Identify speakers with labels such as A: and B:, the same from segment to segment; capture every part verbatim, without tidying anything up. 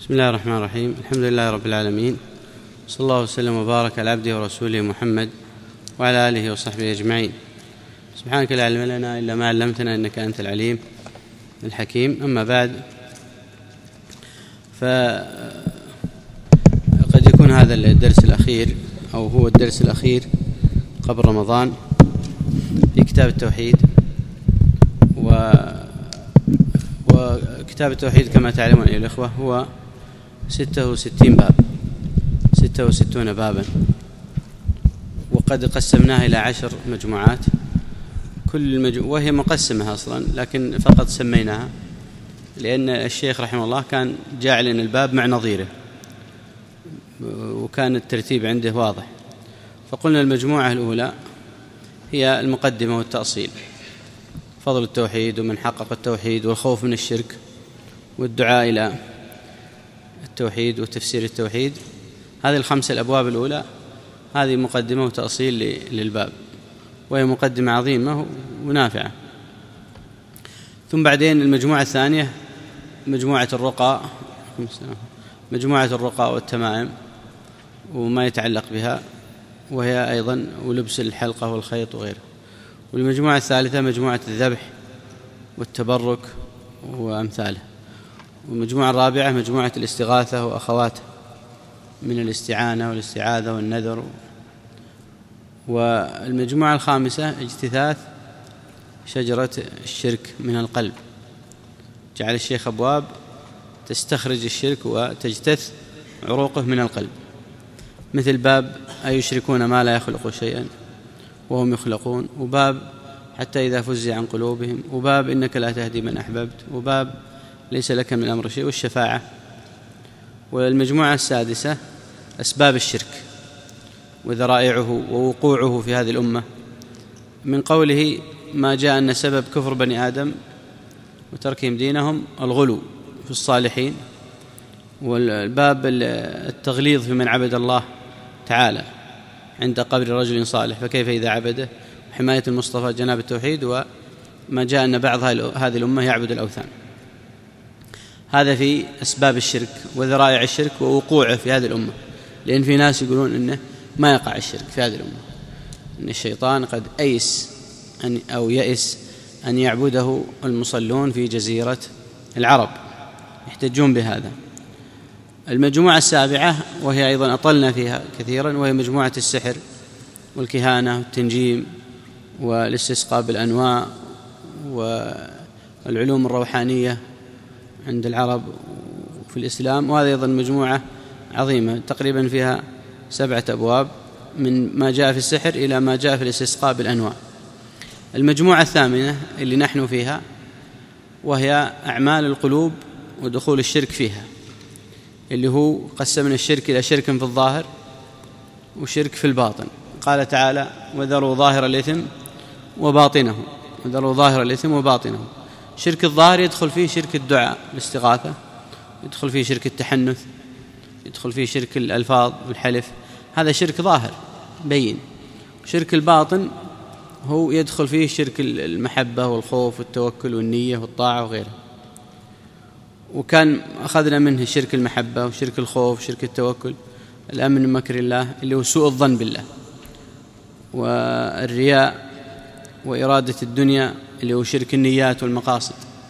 A: بسم الله الرحمن الرحيم. الحمد لله رب العالمين، صلى الله وسلم وبارك على عبده ورسوله محمد وعلى آله وصحبه أجمعين. سبحانك لا علم لنا إلا ما علمتنا إنك أنت العليم الحكيم. أما بعد، فقد يكون هذا الدرس الأخير أو هو الدرس الأخير قبل رمضان في كتاب التوحيد. و وكتاب التوحيد كما تعلمون أيها الأخوة هو ستة وستين باب، ستة وستون بابا، وقد قسمناها إلى عشر مجموعات، كل مجموعة وهي مقسمة أصلا، لكن فقط سميناها لأن الشيخ رحمه الله كان جاعل الباب مع نظيره، وكان الترتيب عنده واضح. فقلنا المجموعة الأولى هي المقدمة والتأصيل، فضل التوحيد ومن حقق التوحيد والخوف من الشرك والدعاء إلى التوحيد وتفسير التوحيد. هذه الخمسة الأبواب الأولى، هذه مقدمة وتأصيل للباب، وهي مقدمة عظيمة ونافعة. ثم بعدين المجموعة الثانية مجموعة الرقى، مجموعة الرقى والتمائم وما يتعلق بها، وهي أيضا ولبس الحلقة والخيط وغيره. والمجموعة الثالثة مجموعة الذبح والتبرك وأمثاله. والمجموعة الرابعة مجموعة الاستغاثة وأخواته من الاستعانة والاستعاذة والنذر. والمجموعة الخامسة اجتثاث شجرة الشرك من القلب، جعل الشيخ أبواب تستخرج الشرك وتجتث عروقه من القلب، مثل باب أيشركون ما لا يخلق شيئا وهم يخلقون، وباب حتى إذا فزع عن قلوبهم، وباب إنك لا تهدي من أحببت، وباب ليس لك من الأمر شيء، والشفاعة. والمجموعة السادسة أسباب الشرك وذرائعه ووقوعه في هذه الأمة، من قوله ما جاء أن سبب كفر بني آدم وتركهم دينهم الغلو في الصالحين، والباب التغليظ في من عبد الله تعالى عند قبر رجل صالح فكيف إذا عبده، حماية المصطفى جناب التوحيد، وما جاء أن بعض هذه الأمة يعبد الأوثان. هذا في أسباب الشرك وذرائع الشرك ووقوعه في هذه الأمة، لأن في ناس يقولون إنه ما يقع الشرك في هذه الأمة، إن الشيطان قد أيس أن أو يئس أن يعبده المصلون في جزيرة العرب، يحتجون بهذا. المجموعة السابعة وهي أيضا أطلنا فيها كثيرا، وهي مجموعة السحر والكهانة والتنجيم والاستسقاء بالأنواع والعلوم الروحانية عند العرب في الإسلام. وهذه أيضا مجموعة عظيمة تقريبا فيها سبعة أبواب، من ما جاء في السحر إلى ما جاء في الاستسقاء بالأنواع. المجموعة الثامنة اللي نحن فيها وهي أعمال القلوب ودخول الشرك فيها، اللي هو قسمنا الشرك إلى شرك في الظاهر وشرك في الباطن. قال تعالى وذروا ظاهر الإثم وباطنه، وذروا ظاهر الإثم وباطنه. شرك الظاهر يدخل فيه شرك الدعاء الاستغاثة، يدخل فيه شرك التحنث، يدخل فيه شرك الألفاظ والحلف، هذا شرك ظاهر بين. شرك الباطن هو يدخل فيه شرك المحبة والخوف والتوكل والنية والطاعة وغيره. وكان أخذنا منه شرك المحبة وشرك الخوف وشرك التوكل، الأمن من مكر الله اللي هو سوء الظن بالله، والرياء وإرادة الدنيا اللي هو شرك النيات والمقاصد.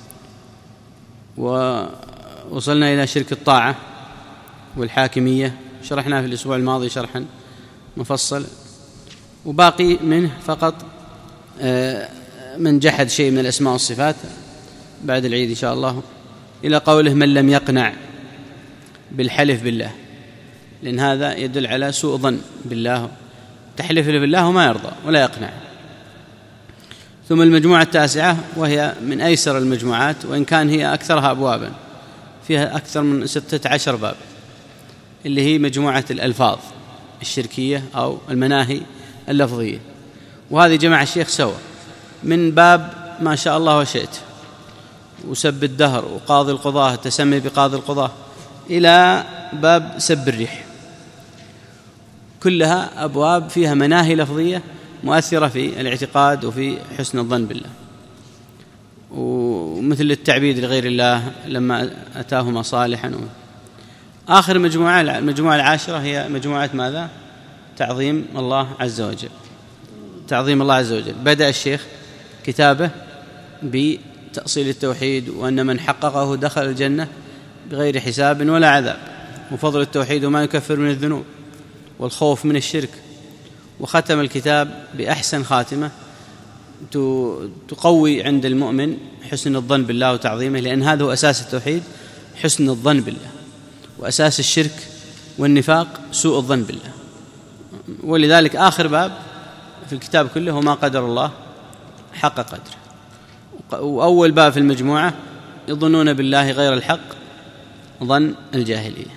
A: ووصلنا إلى شرك الطاعة والحاكمية، شرحناه في الأسبوع الماضي شرحا مفصل. وباقي منه فقط من جحد شيء من الأسماء والصفات بعد العيد إن شاء الله، إلى قوله من لم يقنع بالحلف بالله، لأن هذا يدل على سوء ظن بالله، تحلف بالله وما يرضى ولا يقنع. ثم المجموعة التاسعة وهي من أيسر المجموعات، وإن كان هي أكثرها أبوابا، فيها أكثر من ستة عشر باب، اللي هي مجموعة الألفاظ الشركية أو المناهي اللفظية. وهذه جمع الشيخ سوى من باب ما شاء الله وشئت وسب الدهر وقاضي القضاة التسمي بقاضي القضاة، إلى باب سب الريح، كلها أبواب فيها مناهي لفظية مؤثرة في الاعتقاد وفي حسن الظن بالله. ومثل التعبيد لغير الله لما أتاهما صالحا، آخر مجموعة المجموعة العاشرة هي مجموعة ماذا؟ تعظيم الله عز وجل. تعظيم الله عز وجل بدأ الشيخ كتابه بتأصيل التوحيد، وأن من حققه دخل الجنة بغير حساب ولا عذاب، وفضل التوحيد وما يكفر من الذنوب، والخوف من الشرك. وختم الكتاب بأحسن خاتمة تقوي عند المؤمن حسن الظن بالله وتعظيمه، لأن هذا هو أساس التوحيد، حسن الظن بالله، وأساس الشرك والنفاق سوء الظن بالله. ولذلك آخر باب في الكتاب كله هو ما قدر الله حق قدره. وأول باب في المجموعة يظنون بالله غير الحق ظن الجاهلية،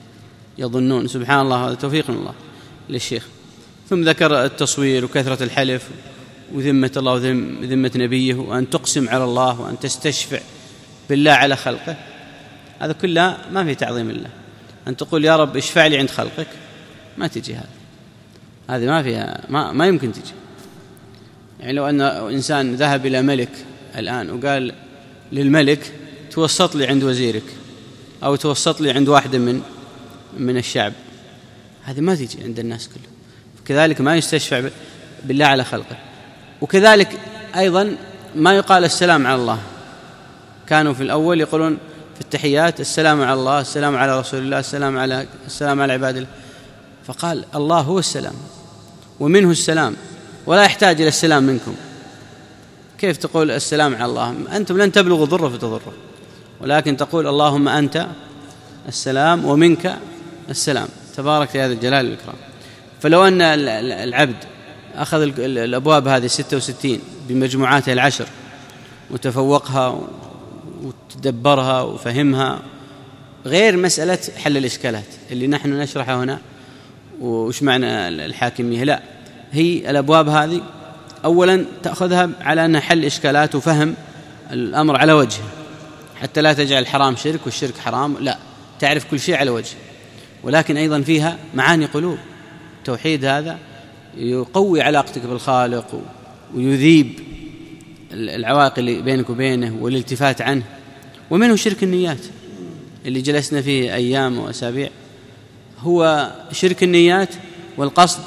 A: يظنون. سبحان الله، هذا توفيق من الله للشيخ. ثم ذكر التصوير وكثرة الحلف وذمة الله وذمة نبيه، وأن تقسم على الله، وأن تستشفع بالله على خلقه. هذا كله ما في تعظيم الله. أن تقول يا رب اشفع لي عند خلقك، ما تجي هذا، هذه ما فيها، ما, ما يمكن تجي. يعني لو أن إنسان ذهب إلى ملك الآن وقال للملك توسط لي عند وزيرك، أو توسط لي عند واحد من من الشعب، هذه ما تجي عند الناس كله. كذلك ما يستشفع بالله على خلقه. وكذلك أيضا ما يقال السلام على الله. كانوا في الأول يقولون في التحيات السلام على الله، السلام على رسول الله، السلام على السلام على عباد الله. فقال الله هو السلام ومنه السلام، ولا يحتاج إلى السلام منكم. كيف تقول السلام على الله؟ أنتم لن تبلغوا ضره فتضره، ولكن تقول اللهم أنت السلام ومنك السلام، تبارك يا ذا الجلال والإكرام. فلو أن العبد أخذ الأبواب هذه ستة وستين بمجموعاتها العشر وتفوقها وتدبرها وفهمها، غير مسألة حل الإشكالات اللي نحن نشرحها هنا وش معنى الحاكمية، لا، هي الأبواب هذه أولا تأخذها على أنها حل إشكالات وفهم الأمر على وجهه، حتى لا تجعل الحرام شرك والشرك حرام، لا، تعرف كل شيء على وجهه. ولكن أيضا فيها معاني قلوب. التوحيد هذا يقوي علاقتك بالخالق ويذيب العوائق اللي بينك وبينه والالتفات عنه. ومنه شرك النيات اللي جلسنا فيه أيام وأسابيع. هو شرك النيات والقصد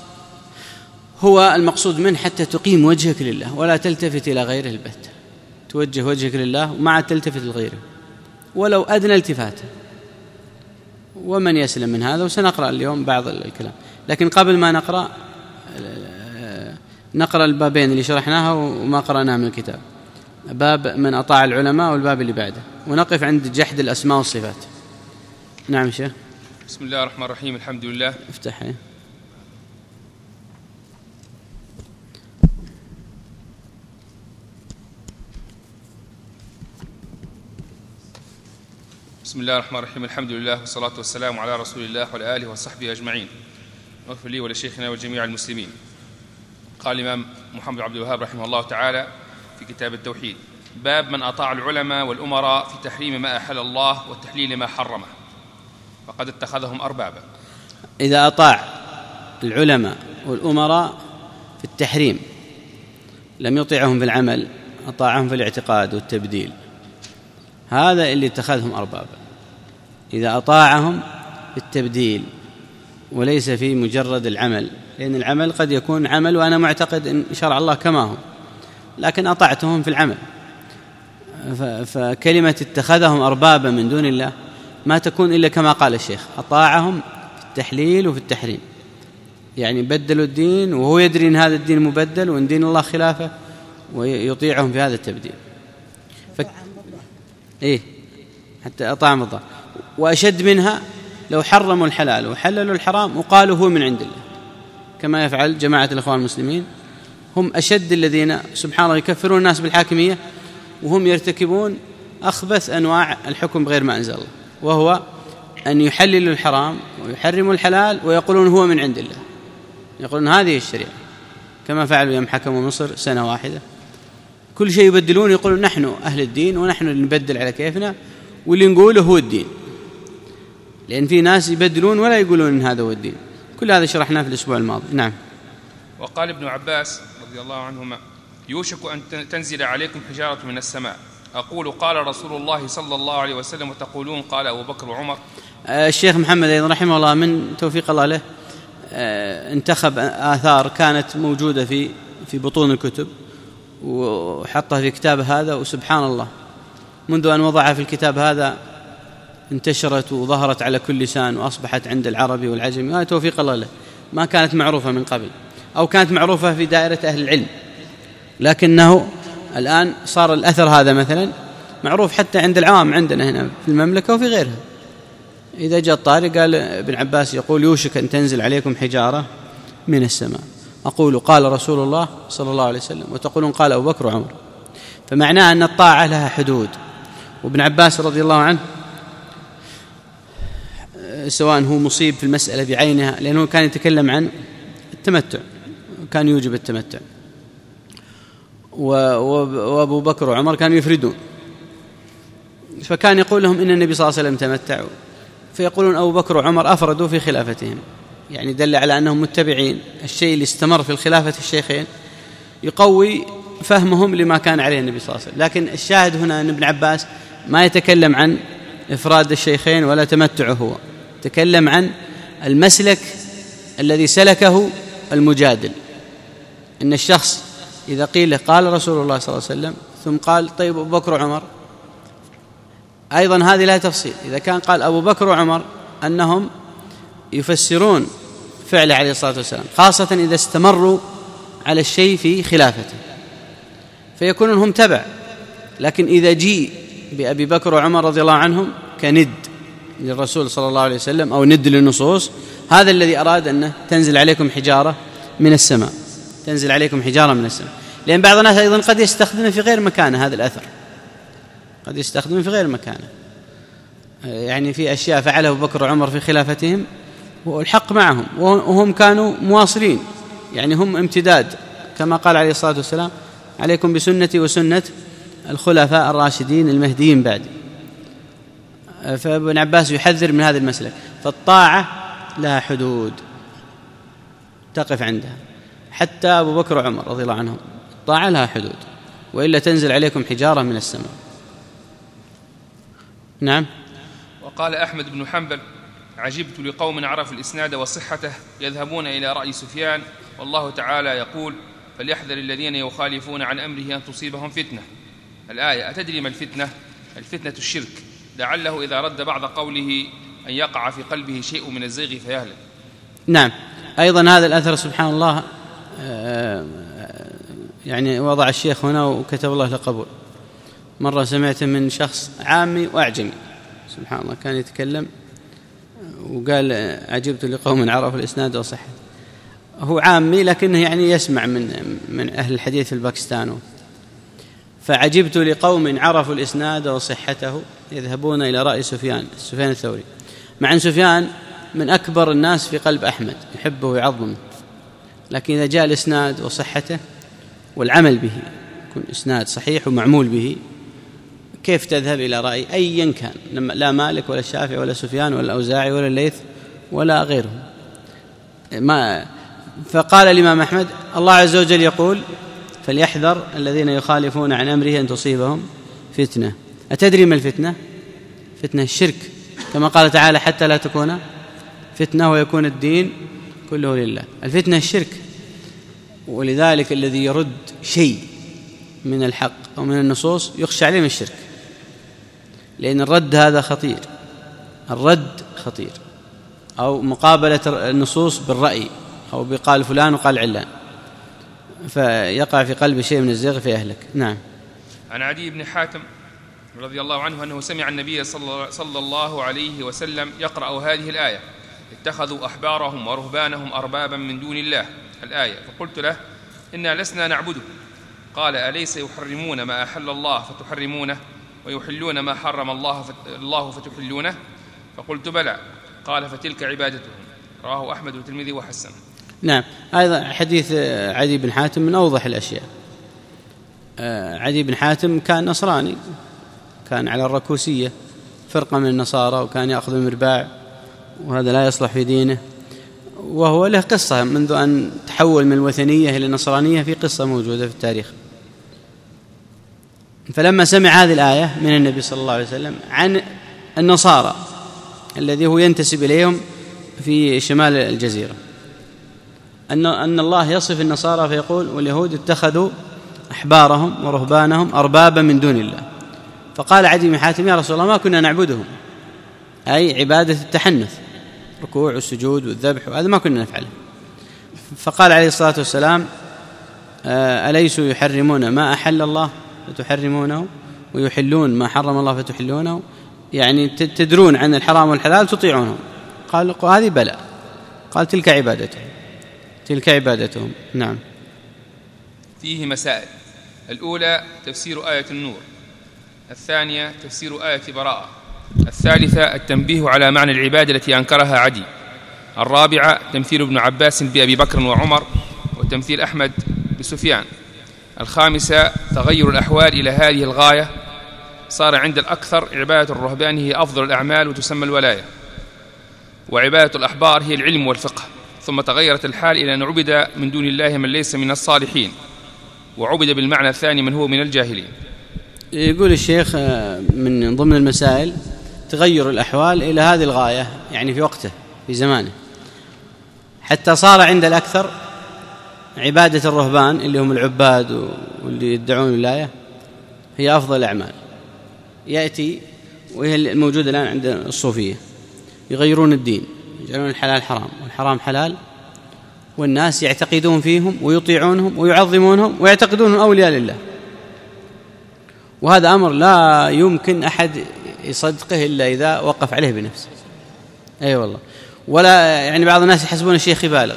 A: هو المقصود منه حتى تقيم وجهك لله ولا تلتفت إلى غيره البتة، توجه وجهك لله وما تلتفت لغيره ولو أدنى التفاته. ومن يسلم من هذا؟ وسنقرأ اليوم بعض الكلام، لكن قبل ما نقرأ نقرأ البابين اللي شرحناها وما قرأناها من الكتاب، باب من أطاع العلماء والباب اللي بعده، ونقف عند جحد الأسماء والصفات. نعم شيخ.
B: بسم الله الرحمن الرحيم. الحمد لله.
A: افتح.
B: بسم الله الرحمن الرحيم. الحمد لله والصلاة والسلام على رسول الله وعلى آله وصحبه أجمعين. واغفر لي ولشيخنا وجميع المسلمين. قال الإمام محمد عبد الوهاب رحمه الله تعالى في كتاب التوحيد: باب من أطاع العلماء والأمراء في تحريم ما أحل الله وتحليل ما حرمه فقد اتخذهم أربابا.
A: إذا أطاع العلماء والأمراء في التحريم لم يطيعهم في العمل، أطاعهم في الاعتقاد والتبديل، هذا اللي اتخذهم أربابا. إذا أطاعهم في التبديل وليس في مجرد العمل، لأن العمل قد يكون عمل وأنا معتقد أن شرع الله كما هو، لكن أطاعتهم في العمل. فكلمة اتخذهم أربابا من دون الله ما تكون إلا كما قال الشيخ: أطاعهم في التحليل وفي التحريم، يعني بدلوا الدين وهو يدري أن هذا الدين مبدل وأن دين الله خلافه ويطيعهم في هذا التبديل. ف... إيه حتى أطاعهم الله. وأشد منها لو حرموا الحلال وحللوا الحرام وقالوا هو من عند الله، كما يفعل جماعة الإخوان المسلمين. هم أشد الذين سبحان الله يكفرون الناس بالحاكمية وهم يرتكبون أخبث أنواع الحكم بغير ما أنزل الله، وهو أن يحللوا الحرام ويحرموا الحلال ويقولون هو من عند الله، يقولون هذه الشريعة، كما فعلوا يوم حكموا مصر سنة واحدة. كل شيء يبدلون، يقولون نحن أهل الدين ونحن اللي نبدل على كيفنا واللي نقوله هو الدين، لأن في ناس يبدلون ولا يقولون إن هذا هو الدين. كل هذا شرحناه في الأسبوع الماضي. نعم.
B: وقال ابن عباس رضي الله عنهما: يوشك أن تنزل عليكم حجارة من السماء أقول قال رسول الله صلى الله عليه وسلم وتقولون قال أبو بكر وعمر.
A: الشيخ محمد أيضا رحمه الله من توفيق الله له انتخب آثار كانت موجودة في في بطون الكتب وحطها في كتاب هذا، وسبحان الله منذ أن وضعها في الكتاب هذا انتشرت وظهرت على كل لسان وأصبحت عند العربي والعجمي. هذا توفيق الله له، ما كانت معروفة من قبل أو كانت معروفة في دائرة أهل العلم، لكنه الآن صار الأثر هذا مثلا معروف حتى عند العوام عندنا هنا في المملكة وفي غيرها. إذا جاء الطارق قال ابن عباس يقول يوشك أن تنزل عليكم حجارة من السماء، أقول قال رسول الله صلى الله عليه وسلم وتقولون قال أبو بكر وعمر، فمعناه أن الطاعة لها حدود. وابن عباس رضي الله عنه سواء هو مصيب في المسألة بعينها، لأنه كان يتكلم عن التمتع، كان يوجب التمتع، وأبو بكر وعمر كانوا يفردون، فكان يقول لهم إن النبي صلى الله عليه وسلم تمتعوا، فيقولون أبو بكر وعمر أفردوا في خلافتهم، يعني دل على أنهم متبعين. الشيء اللي استمر في الخلافة الشيخين يقوي فهمهم لما كان عليه النبي صلى الله عليه وسلم. لكن الشاهد هنا أن ابن عباس ما يتكلم عن إفراد الشيخين ولا تمتعه، هو تكلم عن المسلك الذي سلكه المجادل، إن الشخص إذا قيل قال رسول الله صلى الله عليه وسلم ثم قال طيب أبو بكر وعمر، أيضا هذه لا تفصيل. إذا كان قال أبو بكر وعمر أنهم يفسرون فعله عليه الصلاة والسلام، خاصة إذا استمروا على الشيء في خلافته فيكونون هم تبع. لكن إذا جيء بأبي بكر وعمر رضي الله عنهم كند للرسول صلى الله عليه وسلم أو ند للنصوص، هذا الذي أراد أنه تنزل عليكم حجارة من السماء، تنزل عليكم حجارة من السماء. لأن بعض الناس أيضا قد يستخدمه في غير مكانه، هذا الأثر قد يستخدمه في غير مكانه، يعني في أشياء فعله أبو بكر وعمر في خلافتهم والحق معهم، وهم كانوا مواصلين، يعني هم امتداد، كما قال عليه الصلاة والسلام عليكم بسنتي وسنة الخلفاء الراشدين المهديين بعدي. فابن عباس يحذر من هذا المسلك، فالطاعة لها حدود تقف عندها، حتى أبو بكر وعمر رضي الله عنهم الطاعة لها حدود، وإلا تنزل عليكم حجارة من السماء. نعم.
B: وقال أحمد بن حنبل عجبت لقوم عرفوا الإسناد وصحته يذهبون إلى رأي سفيان والله تعالى يقول فليحذر الذين يخالفون عن أمره أن تصيبهم فتنة. الآية. أتدري ما الفتنة؟ الفتنة الشرك، لعله إذا رد بعض قوله أن يقع في قلبه شيء من الزيغ فيهلك.
A: نعم. أيضا هذا الأثر سبحان الله يعني وضع الشيخ هنا وكتب الله له قبول. مرة سمعت من شخص عامي وأعجمي سبحان الله كان يتكلم وقال عجبت لقوم عرفوا الإسناد وصحته. هو عامي لكنه يعني يسمع من من أهل الحديث في الباكستان. فعجبت لقوم عرفوا الإسناد وصحته يذهبون إلى رأي سفيان سفيان الثوري، مع أن سفيان من أكبر الناس في قلب أحمد يحبه ويعظمه، لكن إذا جاء الإسناد وصحته والعمل به يكون إسناد صحيح ومعمول به، كيف تذهب إلى رأي أيا كان، لا مالك ولا الشافعي ولا سفيان ولا الأوزاعي ولا الليث ولا غيرهم ما. فقال الإمام أحمد الله عز وجل يقول فليحذر الذين يخالفون عن أمره أن تصيبهم فتنة. أتدري ما الفتنة؟ فتنة الشرك، كما قال تعالى حتى لا تكون فتنة ويكون الدين كله لله. الفتنة الشرك، ولذلك الذي يرد شيء من الحق أو من النصوص يخشى عليه من الشرك، لأن الرد هذا خطير، الرد خطير، أو مقابلة النصوص بالرأي أو بقال فلان وقال علان، فيقع في قلب شيء من الزيغ فيهلك. نعم.
B: عن عدي بن حاتم رضي الله عنه أنه سمع النبي صلى الله عليه وسلم يقرأ هذه الآية اتخذوا أحبارهم ورهبانهم أربابا من دون الله الآية، فقلت له إنا لسنا نعبده، قال أليس يحرمون ما أحل الله فتحرمونه ويحلون ما حرم الله الله فتحلونه؟ فقلت بلى، قال فتلك عبادتهم. رواه أحمد والترمذي وحسن.
A: نعم. أيضا حديث عدي بن حاتم من أوضح الأشياء. عدي بن حاتم كان نصراني، كان على الركوسية فرقة من النصارى، وكان يأخذ المرباع وهذا لا يصلح في دينه، وهو له قصة منذ أن تحول من الوثنية إلى النصرانية، في قصة موجودة في التاريخ. فلما سمع هذه الآية من النبي صلى الله عليه وسلم عن النصارى الذي هو ينتسب إليهم في شمال الجزيرة، أن أن الله يصف النصارى فيقول: واليهود اتخذوا أحبارهم ورهبانهم أربابا من دون الله. فقال عدي بن حاتم: يا رسول الله ما كنا نعبدهم، أي عبادة التحنث، الركوع والسجود والذبح، وهذا ما كنا نفعله. فقال عليه الصلاة والسلام: أليسوا يحرمون ما أحل الله فتحرمونه ويحلون ما حرم الله فتحلونه؟ يعني تدرون عن الحرام والحلال تطيعونه. قال: هذه بلى. قال: تلك عبادتهم تلك عبادتهم نعم.
B: فيه مسائل: الأولى تفسير آية النور، الثانية تفسير آية براءة، الثالثة التنبيه على معنى العبادة التي أنكرها عدي، الرابعة تمثيل ابن عباس بأبي بكر وعمر وتمثيل أحمد بسفيان، الخامسة تغير الأحوال إلى هذه الغاية، صار عند الأكثر عبادة الرهبان هي أفضل الأعمال وتسمى الولاية، وعبادة الأحبار هي العلم والفقه، ثم تغيرت الحال إلى أن عبد من دون الله من ليس من الصالحين، وعبد بالمعنى الثاني من هو من الجاهلين.
A: يقول الشيخ من ضمن المسائل تغير الأحوال إلى هذه الغاية، يعني في وقته في زمانه، حتى صار عند الأكثر عبادة الرهبان اللي هم العباد واللي يدعون الولاية هي أفضل الأعمال. يأتي وهي الموجودة الآن عند الصوفية، يغيرون الدين، يجعلون الحلال حرام والحرام حلال، والناس يعتقدون فيهم ويطيعونهم ويعظمونهم ويعتقدونهم أولياء لله، وهذا أمر لا يمكن أحد يصدقه إلا إذا وقف عليه بنفسه. أي أيوة والله. ولا يعني بعض الناس يحسبون الشيخ يبالغ،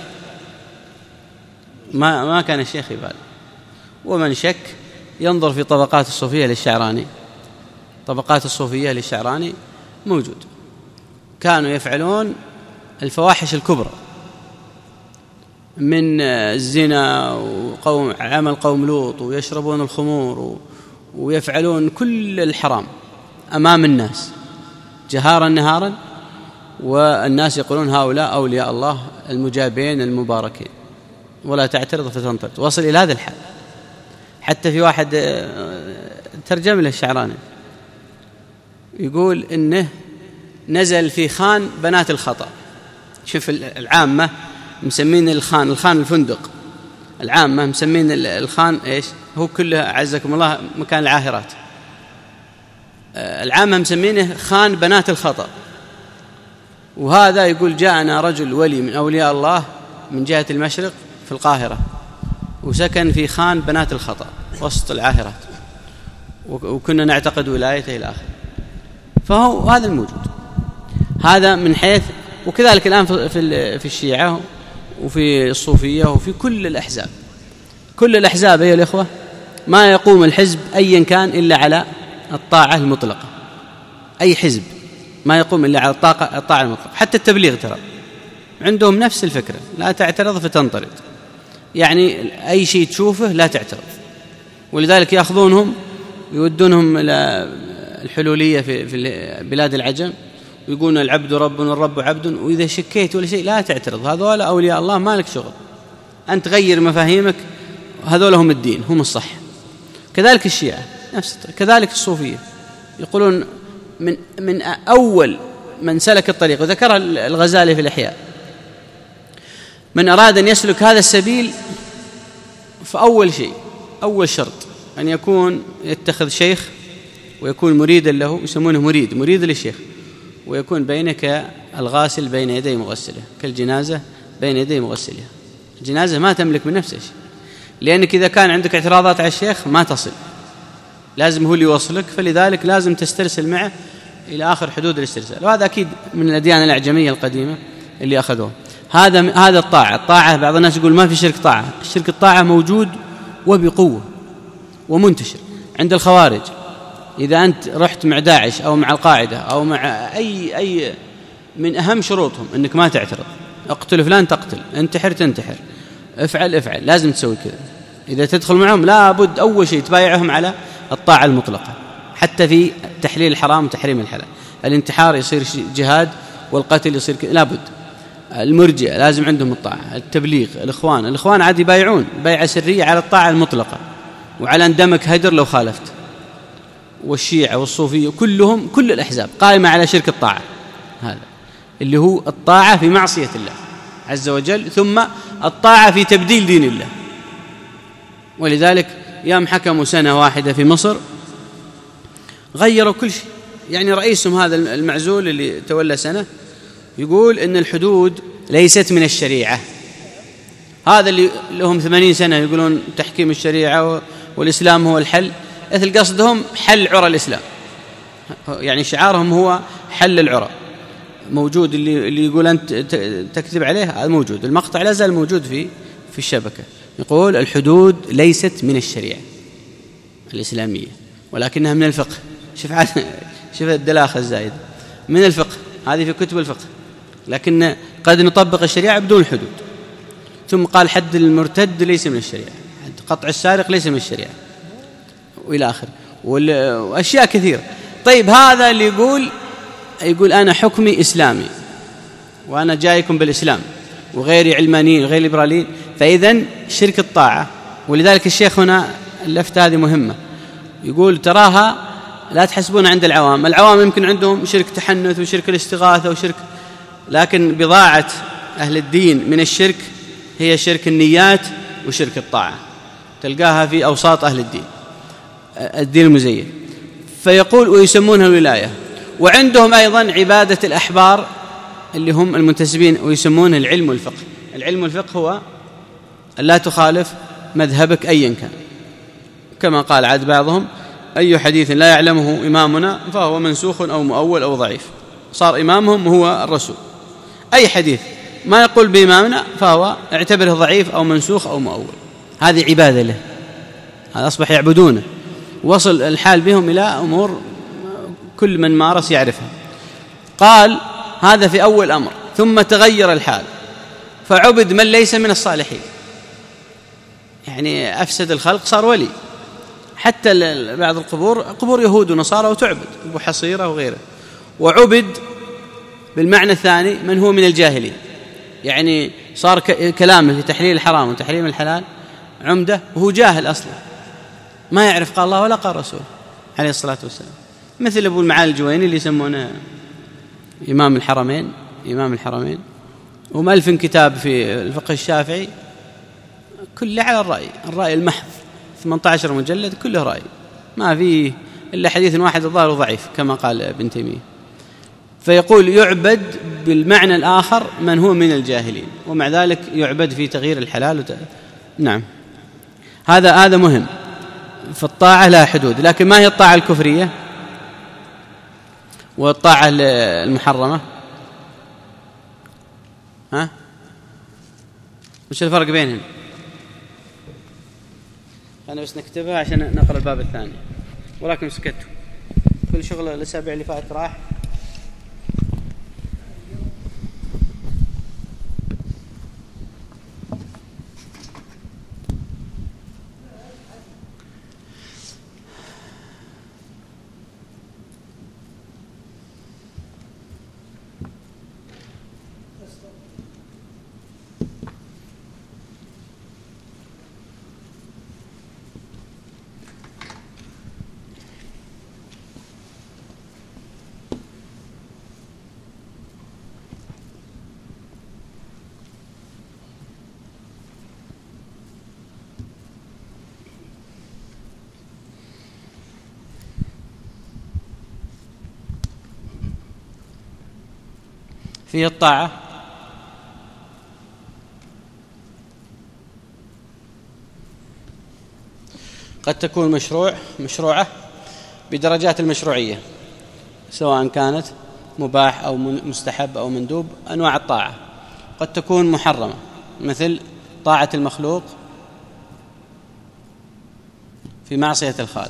A: ما ما كان الشيخ يبالغ. ومن شك ينظر في طبقات الصوفية للشعراني، طبقات الصوفية للشعراني موجود، كانوا يفعلون الفواحش الكبرى من الزنا وقوم عمل قوم لوط، ويشربون الخمور ويفعلون كل الحرام أمام الناس جهارا نهارا، والناس يقولون هؤلاء أولياء الله المجابين المباركين ولا تعترض فتنطرد. وصل إلى هذا الحال. حتى في واحد ترجم له الشعراني يقول إنه نزل في خان بنات الخطأ. شوف العامة مسمين الخان الخان الفندق، العامة مسمين الخان إيش هو كله عزكم الله مكان العاهرات، العامة مسمينه خان بنات الخطأ. وهذا يقول جاءنا رجل ولي من أولياء الله من جهة المشرق في القاهرة، وسكن في خان بنات الخطأ وسط العاهرات، وكنا نعتقد ولايته إلى آخره. فهو هذا الموجود، هذا من حيث. وكذلك الآن في الشيعة وفي الصوفية وفي كل الأحزاب، كل الأحزاب أيها الإخوة ما يقوم الحزب أيا كان إلا على الطاعة المطلقة. أي حزب ما يقوم إلا على الطاعة الطاعة المطلقة. حتى التبليغ ترى عندهم نفس الفكرة، لا تعترض فتنطرد، يعني أي شيء تشوفه لا تعترض. ولذلك يأخذونهم يودونهم إلى الحلولية في بلاد العجم ويقولون العبد رب والرب عبد، وإذا شكيت ولا شيء لا تعترض، هذول أولياء الله ما لك شغل، أنت تغير مفاهيمك، هذول هم الدين هم الصح. كذلك الشيعة نفس، كذلك الصوفية يقولون من من أول من سلك الطريق، وذكر الغزالي في الإحياء، من أراد أن يسلك هذا السبيل فأول شيء أول شرط أن يكون يتخذ شيخ ويكون مريدا له، يسمونه مريد مريد للشيخ، ويكون بينك الغاسل بين يدي مغسله، كالجنازة بين يدي مغسلها. الجنازة ما تملك من نفسه شيء، لأنك إذا كان عندك اعتراضات على الشيخ ما تصل، لازم هو اللي يوصلك، فلذلك لازم تسترسل معه إلى آخر حدود الاسترسال. وهذا أكيد من الأديان الأعجمية القديمة اللي أخذوه. هذا هذا الطاعة الطاعة بعض الناس يقول ما في شرك طاعة، الشرك الطاعة موجود وبقوة ومنتشر عند الخوارج. إذا أنت رحت مع داعش أو مع القاعدة أو مع أي أي من أهم شروطهم أنك ما تعترض، اقتل فلان تقتل، انتحر تنتحر، افعل افعل، لازم تسوي كذا. إذا تدخل معهم لابد أول شيء تبايعهم على الطاعة المطلقة، حتى في تحليل الحرام وتحريم الحلال. الانتحار يصير جهاد والقتل يصير كذا، لابد. المرجئة لازم عندهم الطاعة، التبليغ، الإخوان الإخوان عاد يبايعون بيعة سرية على الطاعة المطلقة وعلى أن دمك هدر لو خالفت، والشيعة والصوفية كلهم، كل الأحزاب قائمة على شرك الطاعة، هذا اللي هو الطاعة في معصية الله عز وجل، ثم الطاعة في تبديل دين الله. ولذلك يوم حكموا سنة واحدة في مصر غيروا كل شيء. يعني رئيسهم هذا المعزول اللي تولى سنة يقول إن الحدود ليست من الشريعة. هذا اللي لهم ثمانين سنة يقولون تحكيم الشريعة والإسلام هو الحل، مثل قصدهم حل عرى الإسلام، يعني شعارهم هو حل العرى. موجود اللي اللي يقول أنت تكذب عليه، هذا موجود، المقطع لا زال موجود في في الشبكة. يقول الحدود ليست من الشريعة الإسلامية ولكنها من الفقه. شوف شوف الدلاخة الزايدة، من الفقه، هذه في كتب الفقه، لكن قد نطبق الشريعة بدون حدود. ثم قال حد المرتد ليس من الشريعة، حد قطع السارق ليس من الشريعة، وإلى آخر، وأشياء كثيرة. طيب هذا اللي يقول يقول أنا حكمي إسلامي وأنا جايكم بالإسلام وغيري علمانيين وغير ليبراليين، فإذن شرك الطاعة. ولذلك الشيخ هنا اللفتة هذه مهمة، يقول تراها لا تحسبون عند العوام، العوام يمكن عندهم شرك تحنث وشرك الاستغاثة وشرك، لكن بضاعة أهل الدين من الشرك هي شرك النيات وشرك الطاعة، تلقاها في أوساط أهل الدين الدين المزيف. فيقول ويسمونها الولاية. وعندهم أيضا عبادة الأحبار اللي هم المنتسبين، ويسمون العلم والفقه. العلم والفقه هو لا تخالف مذهبك أيا كان، كما قال عاد بعضهم أي حديث لا يعلمه إمامنا فهو منسوخ أو مؤول أو ضعيف. صار إمامهم هو الرسول، أي حديث ما يقول بإمامنا فهو اعتبره ضعيف أو منسوخ أو مؤول. هذه عبادة له، هذا أصبح يعبدونه، وصل الحال بهم إلى أمور كل من مارس يعرفها. قال هذا في أول أمر، ثم تغير الحال فعبد من ليس من الصالحين، يعني أفسد الخلق، صار ولي. حتى بعض القبور قبور يهود ونصارى وتعبد، أبو حصيرة وغيره. وعبد بالمعنى الثاني من هو من الجاهلين، يعني صار كلامه في تحليل الحرام وتحريم الحلال عمدة وهو جاهل أصلا، ما يعرف قال الله ولا قال رسول عليه الصلاة والسلام. مثل أبو المعالي الجويني اللي يسمونه إمام الحرمين، إمام الحرمين، ومألف كتاب في الفقه الشافعي كله على الرأي، الرأي المحض، ثمانية عشر مجلد كله رأي، ما فيه إلا حديث واحد الظاهر ضعيف كما قال ابن تيمية. فيقول يعبد بالمعنى الآخر من هو من الجاهلين، ومع ذلك يعبد في تغيير الحلال وت... نعم، هذا هذا مهم. فالطاعة لها حدود، لكن ما هي الطاعة الكفرية والطاعة المحرمة؟ ها؟ وش الفرق بينهم؟ أنا بس نكتبها عشان نقرأ الباب الثاني، ولكن سكتوا كل شغل الأسابيع اللي فاتت راح. في الطاعة قد تكون مشروع مشروعة بدرجات المشروعية، سواء كانت مباح أو مستحب أو مندوب، أنواع الطاعة. قد تكون محرمة مثل طاعة المخلوق في معصية الخالق،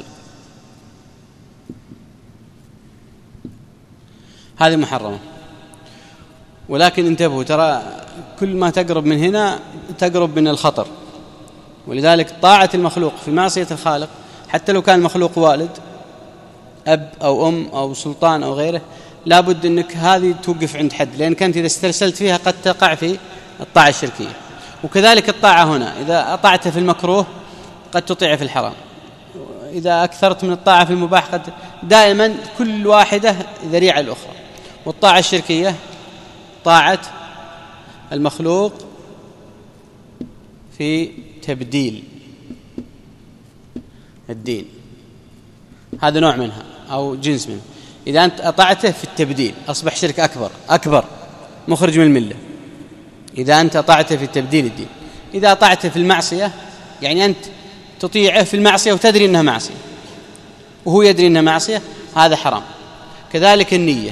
A: هذه محرمة. ولكن انتبهوا، ترى كل ما تقرب من هنا تقرب من الخطر. ولذلك طاعة المخلوق في معصية الخالق، حتى لو كان المخلوق والد أب أو أم أو سلطان أو غيره، لابد أنك هذه توقف عند حد، لأنك أنت إذا استرسلت فيها قد تقع في الطاعة الشركية. وكذلك الطاعة هنا، إذا أطعت في المكروه قد تطيع في الحرام. إذا أكثرت من الطاعة في المباح قد دائما كل واحدة ذريعة الأخرى. والطاعة الشركية طاعة المخلوق في تبديل الدين، هذا نوع منها أو جنس منها. إذا أنت أطعته في التبديل أصبح شرك أكبر أكبر مخرج من الملة، إذا أنت أطعته في تبديل الدين. إذا أطعته في المعصية يعني أنت تطيعه في المعصية وتدري أنها معصية وهو يدري أنها معصية، هذا حرام. كذلك النية،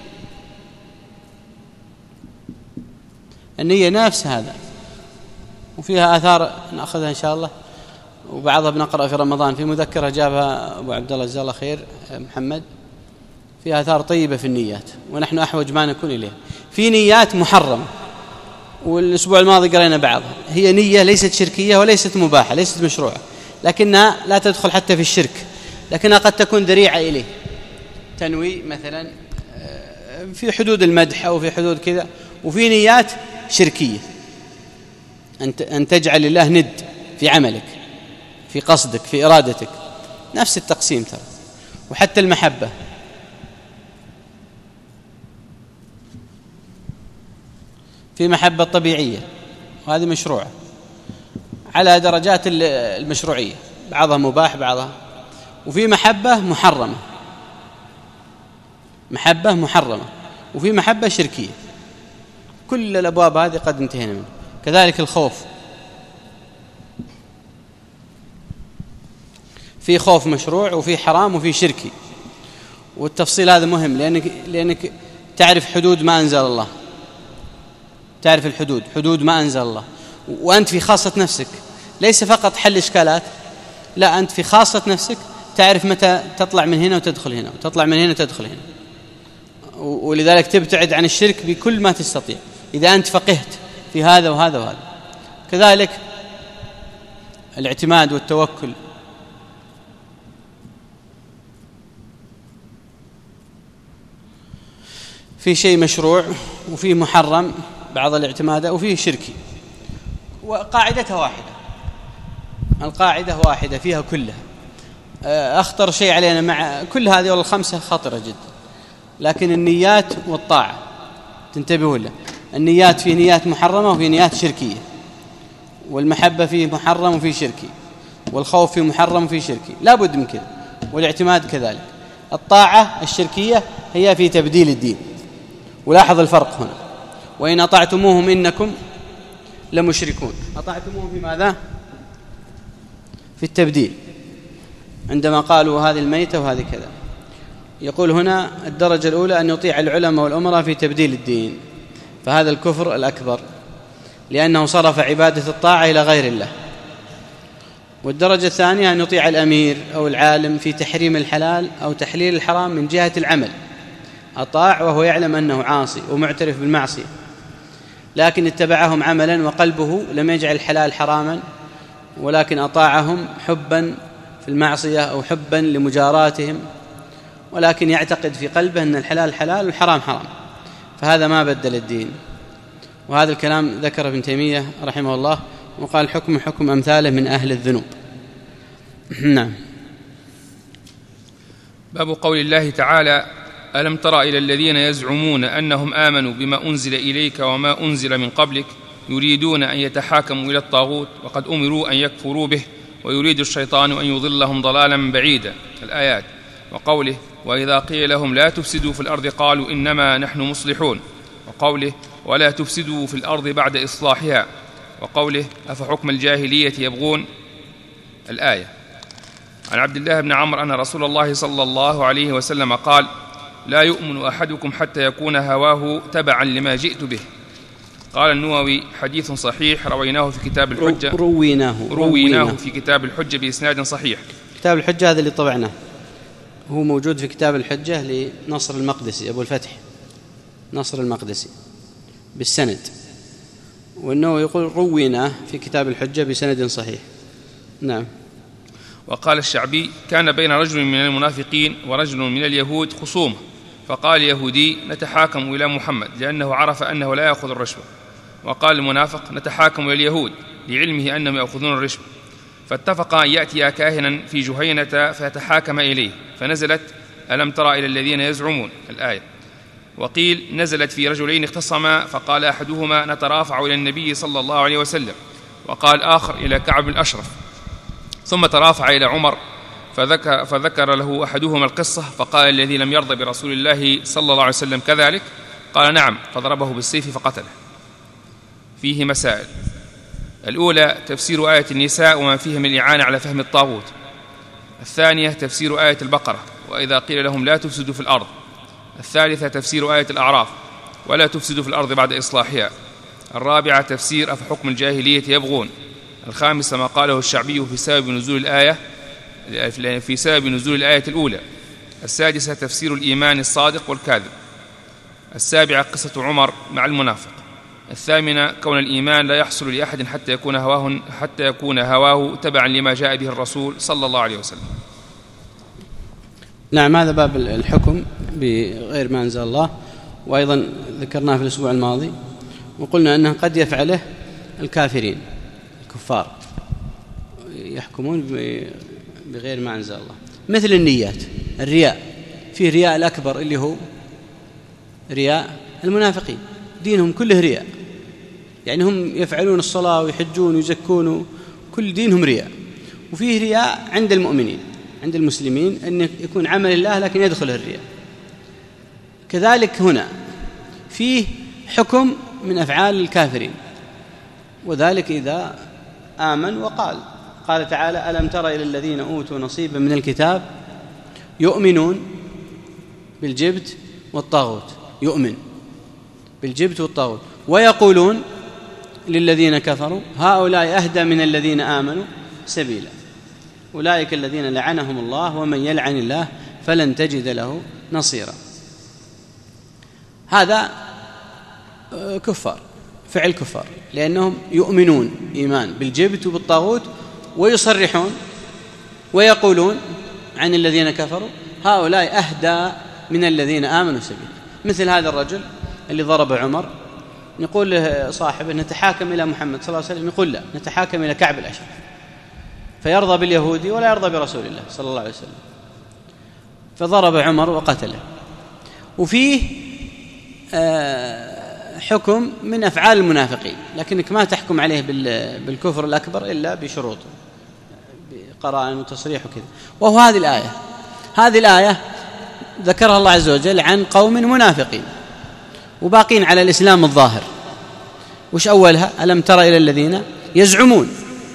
A: النية نفس هذا، وفيها آثار نأخذها إن شاء الله، وبعضها بنقرأ في رمضان في مذكرة جابها أبو عبد الله جزاه الله خير محمد، فيها آثار طيبة في النيات ونحن أحوج ما نكون إليها. في نيات محرمة، والأسبوع الماضي قرأنا بعضها، هي نية ليست شركية وليست مباحة ليست مشروعة، لكنها لا تدخل حتى في الشرك، لكنها قد تكون ذريعة إليه. تنوي مثلا في حدود المدح أو في حدود كذا. وفي نيات شركية، أن تجعل الله ند في عملك في قصدك في إرادتك، نفس التقسيم ترى. وحتى المحبة، في محبة طبيعية وهذه مشروعة على درجات المشروعية، بعضها مباح بعضها. وفي محبة محرمة، محبة محرمة، وفي محبة شركية. كل الأبواب هذه قد انتهينا منها. كذلك الخوف، في خوف مشروع وفي حرام وفي شركي، والتفصيل هذا مهم لأنك, لأنك تعرف حدود ما أنزل الله، تعرف الحدود حدود ما أنزل الله، وأنت في خاصة نفسك، ليس فقط حل إشكالات، لا أنت في خاصة نفسك تعرف متى تطلع من هنا وتدخل هنا وتطلع من هنا وتدخل هنا، ولذلك تبتعد عن الشرك بكل ما تستطيع إذا أنت فقهت في هذا وهذا وهذا. كذلك الاعتماد والتوكل، في شيء مشروع وفيه محرم بعض الاعتماد وفيه شركي، وقاعدتها واحدة، القاعدة واحدة فيها كلها. أخطر شيء علينا مع كل هذه والخمسة خطرة جدا، لكن النيات والطاعة تنتبهوا له. النيات في نيات محرمة وفي نيات شركية، والمحبة فيه محرم وفيه شركي، والخوف فيه محرم وفيه شركي، لا بد من كذا. والاعتماد كذلك. الطاعة الشركية هي في تبديل الدين، ولاحظ الفرق هنا، وإن أطعتموهم إنكم لمشركون. أطعتموهم في ماذا؟ في التبديل، عندما قالوا هذه الميتة وهذه كذا. يقول هنا الدرجة الأولى أن يطيع العلماء والأمراء في تبديل الدين، فهذا الكفر الأكبر لأنه صرف عبادة الطاعة إلى غير الله. والدرجة الثانية أن يطيع الأمير أو العالم في تحريم الحلال أو تحليل الحرام من جهة العمل، أطاع وهو يعلم أنه عاصي ومعترف بالمعصية، لكن اتبعهم عملا وقلبه لم يجعل الحلال حراما، ولكن أطاعهم حبا في المعصية أو حبا لمجاراتهم، ولكن يعتقد في قلبه أن الحلال حلال والحرام حرام، فهذا ما بدل الدين. وهذا الكلام ذكر ابن تيمية رحمه الله، وقال حكم حكم أمثاله من أهل الذنوب. نعم.
B: باب قول الله تعالى: ألم تر إلى الذين يزعمون أنهم آمنوا بما أنزل إليك وما أنزل من قبلك يريدون أن يتحاكموا إلى الطاغوت وقد أمروا أن يكفروا به ويريد الشيطان أن يضلهم ضلالا بعيدا. الآيات. وقوله: وإذا قيل لهم لا تفسدوا في الأرض قالوا إنما نحن مصلحون. وقوله: ولا تفسدوا في الأرض بعد إصلاحها. وقوله: أفحكم الجاهلية يبغون. الآية. عن عبد الله بن عمرو أن رسول الله صلى الله عليه وسلم قال: لا يؤمن أحدكم حتى يكون هواه تبعا لما جئت به. قال النووي: حديث صحيح رويناه في كتاب الحجة
A: رويناه
B: رويناه في كتاب الحجة بإسناد صحيح.
A: كتاب الحجة هذا اللي طبعناه هو موجود في كتاب الحجة لنصر المقدسي أبو الفتح نصر المقدسي بالسند، وأنه يقول رويناه في كتاب الحجة بسند صحيح. نعم.
B: وقال الشعبي: كان بين رجل من المنافقين ورجل من اليهود خصومة، فقال يهودي: نتحاكم إلى محمد لأنه عرف أنه لا يأخذ الرشوة. وقال المنافق: نتحاكم إلى اليهود لعلمه أنهم يأخذون الرشوة. فاتفق أن يأتي كاهنا في جهينة فيتحاكم إليه، فنزلت ألم ترى إلى الذين يزعمون الآية. وقيل نزلت في رجلين اختصما فقال أحدهما نترافع إلى النبي صلى الله عليه وسلم، وقال آخر إلى كعب الأشرف، ثم ترافع إلى عمر فذكر, فذكر له أحدهما القصة، فقال الذي لم يرضى برسول الله صلى الله عليه وسلم كذلك؟ قال نعم، فضربه بالسيف فقتله. فيه مسائل: الأولى تفسير آية النساء وما فيه من الإعانة على فهم الطاغوت. الثانية تفسير آية البقرة وإذا قيل لهم لا تفسدوا في الأرض. الثالثة تفسير آية الأعراف ولا تفسدوا في الأرض بعد إصلاحها. الرابعة تفسير أفحكم الجاهلية يبغون. الخامسة ما قاله الشعبي في سبب نزول الآية في سبب نزول الآية الأولى. السادسة تفسير الإيمان الصادق والكاذب. السابعة قصة عمر مع المنافق. الثامنة كون الإيمان لا يحصل لأحد حتى يكون هواه حتى يكون هواه تبعا لما جاء به الرسول صلى الله عليه وسلم.
A: نعم، هذا باب الحكم بغير ما أنزل الله، وأيضا ذكرناه في الأسبوع الماضي وقلنا أنه قد يفعله الكافرين الكفار، يحكمون بغير ما أنزل الله، مثل النيات، الرياء. فيه رياء الأكبر اللي هو رياء المنافقين، دينهم كله رياء، يعني هم يفعلون الصلاة ويحجون ويزكون، كل دينهم رياء. وفيه رياء عند المؤمنين، عند المسلمين، أن يكون عمل الله لكن يدخل الرياء. كذلك هنا فيه حكم من أفعال الكافرين، وذلك إذا آمن وقال. قال تعالى ألم تر إلى الذين أوتوا نصيبا من الكتاب يؤمنون بالجبت والطاغوت، يؤمن بالجبت والطاغوت، ويقولون للذين كفروا هؤلاء أهدى من الذين آمنوا سبيلا، أولئك الذين لعنهم الله ومن يلعن الله فلن تجد له نصيرا. هذا كفار، فعل كفار، لأنهم يؤمنون إيمان بالجبت وبالطاغوت ويصرحون ويقولون عن الذين كفروا هؤلاء أهدى من الذين آمنوا سبيلا. مثل هذا الرجل اللي ضرب عمر، يقول له صاحبه نتحاكم إلى محمد صلى الله عليه وسلم، يقول لا، نتحاكم إلى كعب الأشرف، فيرضى باليهودي ولا يرضى برسول الله صلى الله عليه وسلم، فضرب عمر وقتله. وفيه حكم من أفعال المنافقين، لكنك ما تحكم عليه بالكفر الأكبر إلا بشروط، بقرائن وتصريح وكذا. وهو هذه الآية، هذه الآية ذكرها الله عز وجل عن قوم منافقين وباقين على الإسلام الظاهر. وش أولها؟ ألم تر إلى الذين يزعمون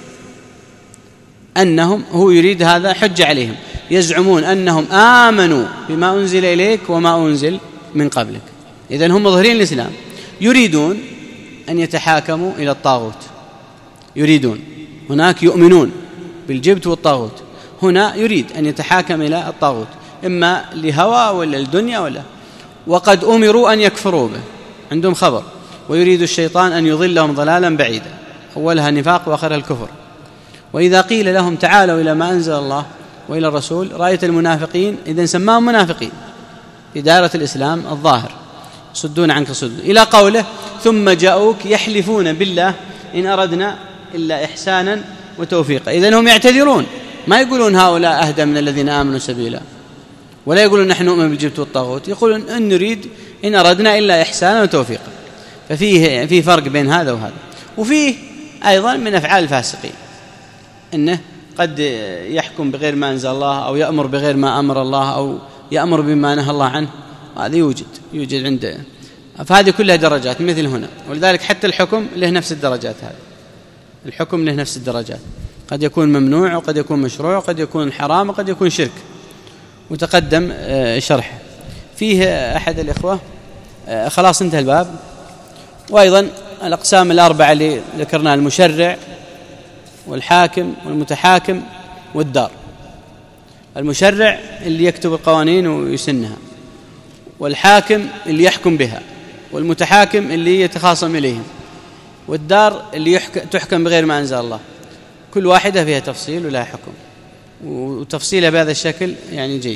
A: أنهم، هو يريد هذا حجة عليهم، يزعمون أنهم آمنوا بما أنزل إليك وما أنزل من قبلك. إذن هم مظهرين الإسلام، يريدون أن يتحاكموا إلى الطاغوت، يريدون. هناك يؤمنون بالجبت والطاغوت، هنا يريد أن يتحاكم إلى الطاغوت، إما لهوى ولا الدنيا ولا، وقد أمروا أن يكفروا به، عندهم خبر، ويريد الشيطان أن يضلهم ضلالا بعيدا، أولها نفاق وآخرها الكفر. وإذا قيل لهم تعالوا إلى ما أنزل الله وإلى الرسول رأيت المنافقين، إذن سماهم منافقين في دائرة الإسلام الظاهر، صدون عنك صد، إلى قوله ثم جاءوك يحلفون بالله إن أردنا إلا إحسانا وتوفيقا. إذن هم يعتذرون، ما يقولون هؤلاء أهدى من الذين آمنوا سبيلا، ولا يقولون نحن نؤمن بالجبت والطاغوت، يقولون أن نريد إن أردنا إلا إحسانا وتوفيقا. ففيه في فرق بين هذا وهذا. وفيه أيضا من أفعال الفاسقين أنه قد يحكم بغير ما أنزل الله، أو يأمر بغير ما أمر الله، أو يأمر بما نهى الله عنه، هذا يوجد يوجد عنده. فهذه كلها درجات مثل هنا، ولذلك حتى الحكم له نفس الدرجات. هذا الحكم له نفس الدرجات، قد يكون ممنوع وقد يكون مشروع وقد يكون حرام وقد يكون شرك، وتقدم شرحه. فيه أحد الإخوة خلاص انتهى الباب. وأيضا الأقسام الأربعة اللي ذكرناها: المشرع والحاكم والمتحاكم والدار. المشرع اللي يكتب القوانين ويسنها، والحاكم اللي يحكم بها، والمتحاكم اللي يتخاصم إليهم، والدار اللي تحكم بغير ما أنزل الله. كل واحدة فيها تفصيل ولها حكم، وتفصيلها بهذا الشكل يعني جيد.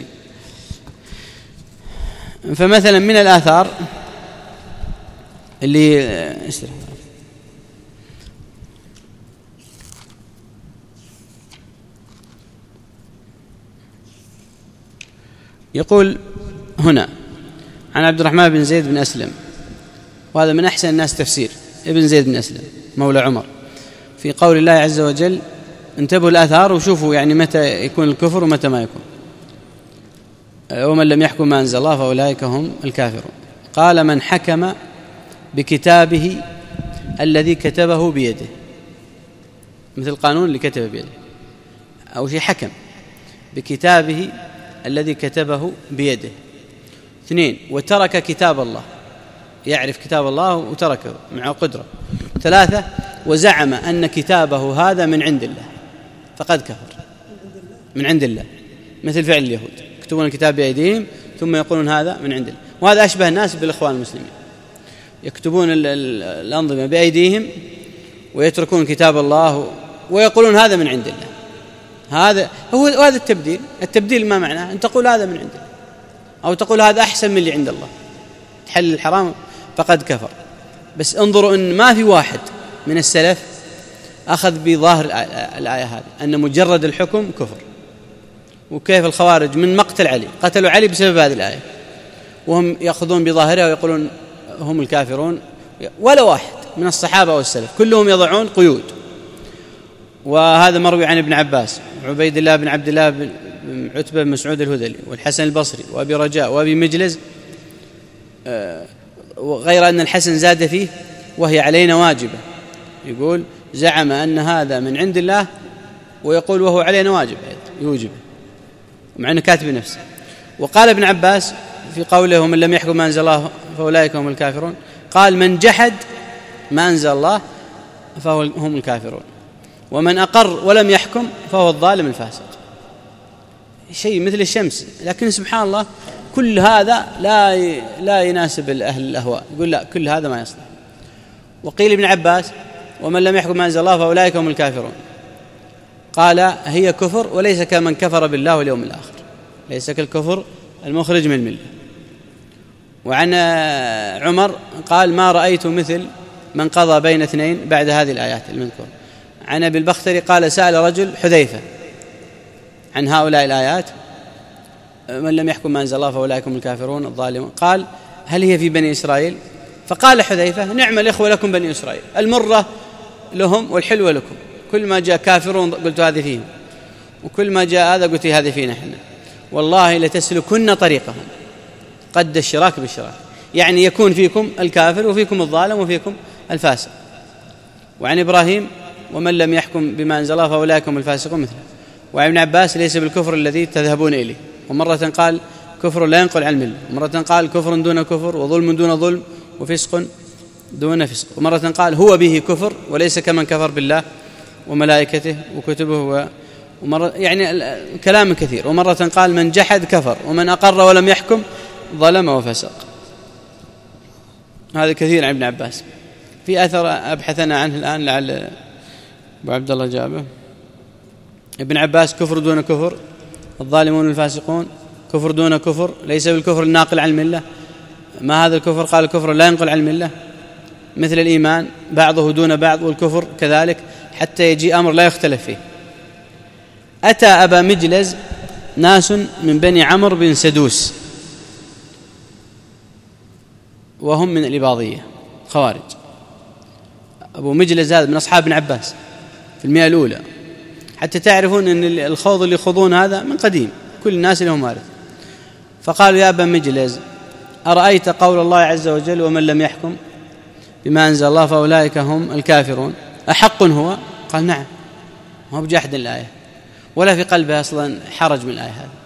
A: فمثلا من الآثار اللي يقول هنا عن عبد الرحمن بن زيد بن أسلم، وهذا من أحسن الناس تفسير، ابن زيد بن أسلم مولى عمر، في قول الله عز وجل انتبهوا الآثار وشوفوا يعني متى يكون الكفر ومتى ما يكون. ومن لم يحكم ما أنزل الله فأولئك هم الكافرون. قال من حكم بكتابه الذي كتبه بيده، مثل القانون اللي كتبه بيده، أو شيء حكم بكتابه الذي كتبه بيده. اثنين، وترك كتاب الله، يعرف كتاب الله وتركه مع قدرة. ثلاثة، وزعم أن كتابه هذا من عند الله فقد كفر، من عند الله، مثل فعل اليهود، يكتبون الكتاب بأيديهم ثم يقولون هذا من عند الله. وهذا أشبه الناس بالإخوان المسلمين، يكتبون الأنظمة بأيديهم ويتركون كتاب الله ويقولون هذا من عند الله. هذا هو هذا التبديل. التبديل ما معناه أن تقول هذا من عند الله، أو تقول هذا أحسن من اللي عند الله، تحل الحرام فقد كفر. بس انظروا أن ما في واحد من السلف أخذ بظاهر الآية هذه أن مجرد الحكم كفر. وكيف الخوارج من مقتل علي قتلوا علي بسبب هذه الآية، وهم يأخذون بظاهرها ويقولون هم الكافرون. ولا واحد من الصحابة والسلف، كلهم يضعون قيود. وهذا مروي عن ابن عباس وعبيد الله بن عبد الله بن عتبة بن مسعود الهذلي والحسن البصري وأبي رجاء وأبي مجلس، غير أن الحسن زاد فيه وهي علينا واجبة. يقول زعم أن هذا من عند الله، ويقول وهو علينا واجب يوجب، مع أنه كاتب نفسه. وقال ابن عباس في قوله ومن لم يحكم ما أنزل الله فأولئك هم الكافرون، قال من جحد ما أنزل الله فهو هم الكافرون، ومن أقر ولم يحكم فهو الظالم الفاسق. شيء مثل الشمس، لكن سبحان الله كل هذا لا لا يناسب أهل الأهواء، يقول لا كل هذا ما يصلح. وقيل ابن عباس ومن لم يحكم ما أنزل الله فأولئك هم الكافرون، قال هي كفر وليس كمن كفر بالله واليوم الآخر، ليس كالكفر المخرج من الملة. وعن عمر قال ما رأيت مثل من قضى بين اثنين بعد هذه الآيات المذكورة. عن أبي البختري قال سأل رجل حذيفة عن هؤلاء الآيات من لم يحكم ما أنزل الله فأولئك هم الكافرون الظالمون، قال هل هي في بني إسرائيل؟ فقال حذيفة نعم الإخوة لكم بني إسرائيل، المرة لهم والحلوة لكم، كل ما جاء كافرون قلت هذه فيهم، وكل ما جاء هذا قلت هذه فينا احنا، والله لتسلكن طريقهم قد الشراك بالشراك، يعني يكون فيكم الكافر وفيكم الظالم وفيكم الفاسق. وعن إبراهيم ومن لم يحكم بما أنزل الله فأولئك هم الفاسقون مثله. وعن ابن عباس ليس بالكفر الذي تذهبون إليه، ومرة قال كفر لا ينقل عن الملة، ومرة قال كفر دون كفر وظلم دون ظلم وفسق دون فسق، ومرة قال هو به كفر وليس كمن كفر بالله وملائكته وكتبه، ومرة يعني كلام كثير. ومرة قال من جحد كفر، ومن أقر ولم يحكم ظلم وفسق. هذا كثير عن ابن عباس. في أثر أبحثنا عنه الآن لعل أبو عبد الله جابه. ابن عباس كفر دون كفر الظالمون الفاسقون، كفر دون كفر ليس بالكفر الناقل عن الملة. ما هذا الكفر؟ قال الكفر لا ينقل عن الملة، مثل الإيمان بعضه دون بعض، والكفر كذلك حتى يجي أمر لا يختلف فيه. أتى أبا مجلز ناس من بني عمرو بن سدوس وهم من الإباضية خوارج. أبو مجلز هذا من أصحاب ابن عباس في المئة الأولى، حتى تعرفون أن الخوض اللي يخوضون هذا من قديم، كل الناس لهم وارث. فقالوا يا أبا مجلز أرأيت قول الله عز وجل ومن لم يحكم بما أنزل الله فأولئك هم الكافرون أحق هو؟ قال نعم، ما هو بجحد الآية ولا في قلبه أصلا حرج من الآية هذه.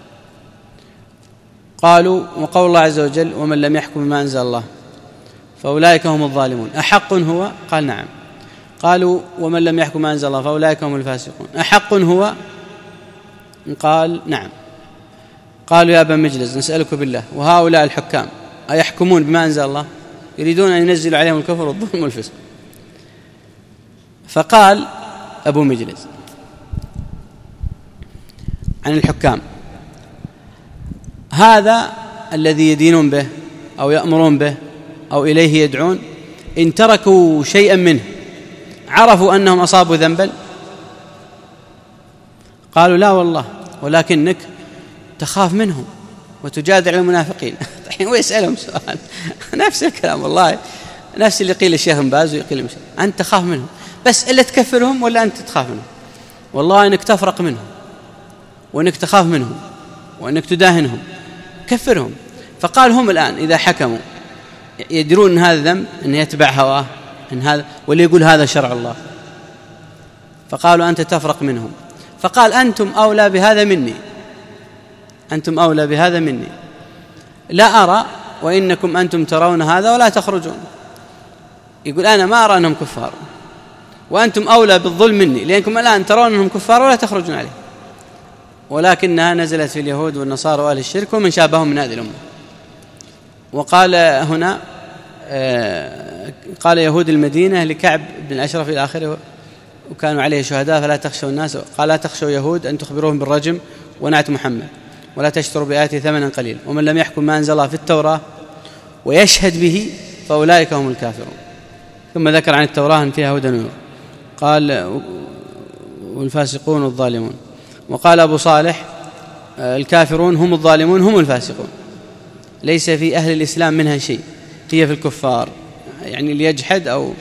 A: قالوا وقول الله عز وجل ومن لم يحكم بما أنزل الله فأولئك هم الظالمون أحق هو؟ قال نعم. قالوا ومن لم يحكم بما أنزل الله فأولئك هم الفاسقون أحق هو؟ قال نعم. قالوا يا أبا مجلس نسألك بالله وهؤلاء الحكام أيحكمون بما أنزل الله؟ يريدون أن ينزلوا عليهم الكفر والظلم والفسق. فقال أبو مجلس عن الحكام هذا الذي يدينون به أو يأمرون به أو إليه يدعون، إن تركوا شيئا منه عرفوا أنهم أصابوا ذنبا؟ قالوا لا والله، ولكنك تخاف منهم وتجادل المنافقين. الحين ويسألهم سؤال نفس الكلام والله، نفس اللي قيل الشيخ باز ويقيل المشايخ. أنت تخاف منهم بس إلا تكفرهم ولا أنت تخاف منهم؟ والله إنك تفرق منهم وإنك تخاف منهم وإنك تداهنهم، كفرهم. فقال هم الآن إذا حكموا يدرون أن هذا ذنب، أن يتبع هواه، أن هذا واللي يقول هذا شرع الله، فقالوا أنت تفرق منهم. فقال أنتم أولى بهذا مني، أنتم أولى بهذا مني، لا أرى وإنكم أنتم ترون هذا ولا تخرجون. يقول أنا ما أرى أنهم كفار وأنتم أولى بالظلم مني، لأنكم الآن ترون أنهم كفار ولا تخرجون عليه، ولكنها نزلت في اليهود والنصارى وأهل الشرك ومن شابههم من هذه الأمة. وقال هنا قال يهود المدينة لكعب بن الأشرف إلى آخره وكانوا عليه شهداء فلا تخشوا الناس، قال لا تخشوا يهود أن تخبروهم بالرجم ونعت محمد ولا تشتروا بآياتي ثمنا قليلا ومن لم يحكم ما أنزل الله في التوراة ويشهد به فأولئك هم الكافرون. ثم ذكر عن التوراة أن فيها هدى ونور، قال والفاسقون الظالمون. وقال أبو صالح الكافرون هم الظالمون هم الفاسقون، ليس في أهل الإسلام منها شيء، هي في الكفار، يعني اللي يجحد. أو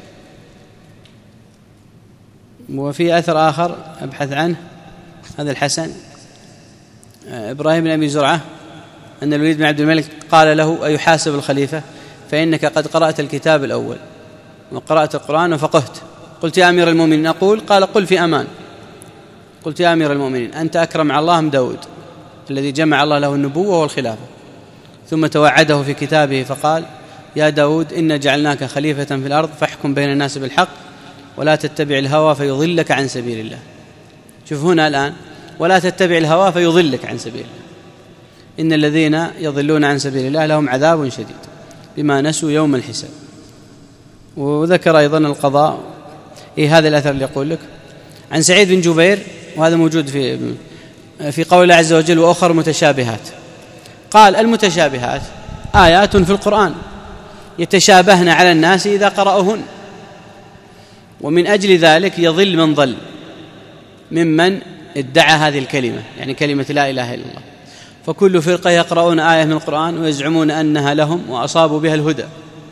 A: وفي أثر آخر أبحث عنه هذا الحسن إبراهيم بن أبي زرعة أن الوليد بن عبد الملك قال له أيحاسب الخليفة فإنك قد قرأت الكتاب الأول وقرأت القرآن وفقهت. قلت يا أمير المؤمنين أقول؟ قال قل في أمان. قلت يا أمير المؤمنين أنت أكرم على الله من داود الذي جمع الله له النبوة والخلافة. ثم توعده في كتابه فقال يا داود إنا جعلناك خليفة في الأرض فاحكم بين الناس بالحق ولا تتبع الهوى فيضلك عن سبيل الله. شوف هنا الآن ولا تتبع الهوى فيضلك عن سبيل الله، إن الذين يضلون عن سبيل الله لهم عذاب شديد بما نسوا يوم الحساب. وذكر أيضا القضاء. إيه هذا الأثر اللي يقول لك عن سعيد بن جبير، وهذا موجود في في قول الله عز وجل وأخر متشابهات. قال المتشابهات آيات في القرآن يتشابهن على الناس إذا قرأوهن، ومن أجل ذلك يضل من ضل ممن ادعى هذه الكلمة، يعني كلمة لا إله إلا الله. فكل فرقة يقرؤون آية من القرآن ويزعمون أنها لهم وأصابوا بها الهدى.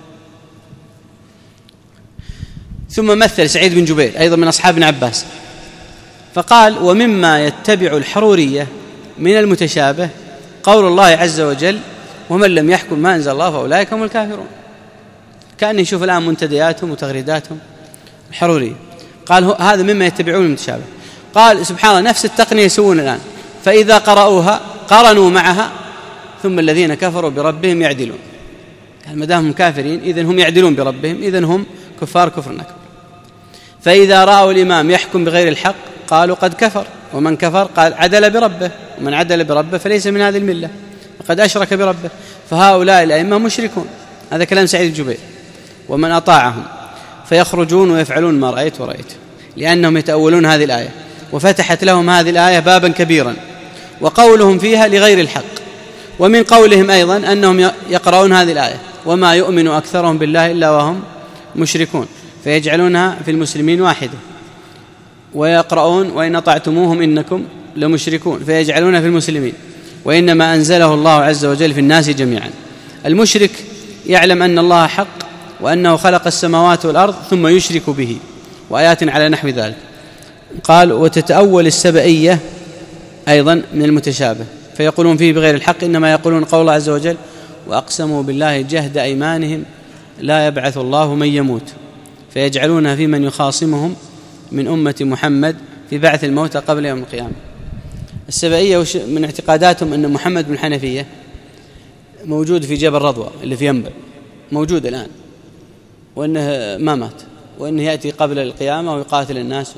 A: ثم مثل سعيد بن جبير أيضا من أصحاب ابن عباس فقال ومما يتبع الحرورية من المتشابه قول الله عز وجل ومن لم يحكم ما أنزل الله فأولئك هم الكافرون. كأني يشوف الآن منتدياتهم وتغريداتهم الحرورية. قال هذا مما يتبعون المتشابه. قال سبحان الله نفس التقنية يسوون الآن، فإذا قرأوها قرنوا معها ثم الذين كفروا بربهم يعدلون. ما دام هم كافرين إذن هم يعدلون بربهم، إذن هم كفار كفر أكبر. فإذا رأوا الإمام يحكم بغير الحق قالوا قد كفر، ومن كفر قال عدل بربه، ومن عدل بربه فليس من هذه الملة وقد أشرك بربه. فهؤلاء الأئمة مشركون. هذا كلام سعيد الجبير. ومن أطاعهم فيخرجون ويفعلون ما رأيت ورأيت، لأنهم يتأولون هذه الآية وفتحت لهم هذه الآية بابا كبيرا، وقولهم فيها لغير الحق. ومن قولهم أيضا أنهم يقرؤون هذه الآية وما يؤمن أكثرهم بالله إلا وهم مشركون، فيجعلونها في المسلمين واحدة. ويقرؤون وإن أطعتموهم إنكم لمشركون، فيجعلونها في المسلمين، وإنما أنزله الله عز وجل في الناس جميعا. المشرك يعلم أن الله حق وأنه خلق السماوات والأرض ثم يشرك به، وآيات على نحو ذلك. قال وتتأول السبئية أيضا من المتشابه فيقولون فيه بغير الحق، إنما يقولون قول الله عز وجل وأقسموا بالله جهد أيمانهم لا يبعث الله من يموت، فيجعلونها في من يخاصمهم من أمة محمد في بعث الموتى قبل يوم القيامة. السبئية من اعتقاداتهم أن محمد بن حنفية موجود في جبل رضوى اللي في ينبع، موجود الآن، وأنه ما مات، وأنه يأتي قبل القيامة ويقاتل الناس.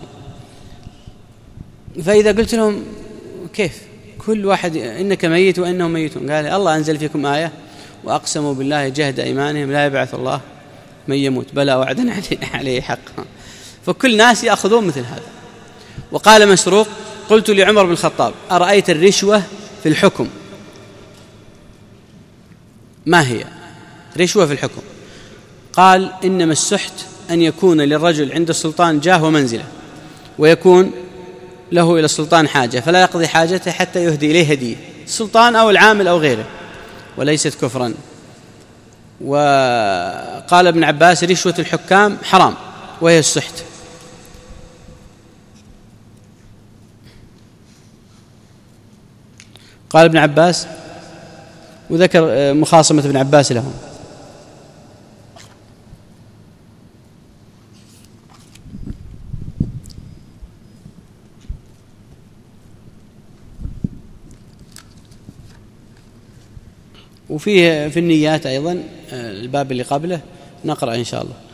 A: فإذا قلت لهم كيف كل واحد إنك ميت وإنهم ميتون، قال الله أنزل فيكم آية وأقسموا بالله جهد أيمانهم لا يبعث الله من يموت بلى وعدا عليه حقا. فكل ناس يأخذون مثل هذا. وقال مسروق قلت لعمر بن الخطاب أرأيت الرشوة في الحكم ما هي؟ رشوة في الحكم. قال إنما السحت أن يكون للرجل عند السلطان جاه ومنزله، ويكون له إلى السلطان حاجة فلا يقضي حاجته حتى يهدي إليه هدية السلطان أو العامل أو غيره، وليست كفرا. وقال ابن عباس رشوة الحكام حرام وهي السحت. قال ابن عباس، وذكر مخاصمة ابن عباس لهم. وفيه في النيات أيضا الباب اللي قبله نقرأ إن شاء الله.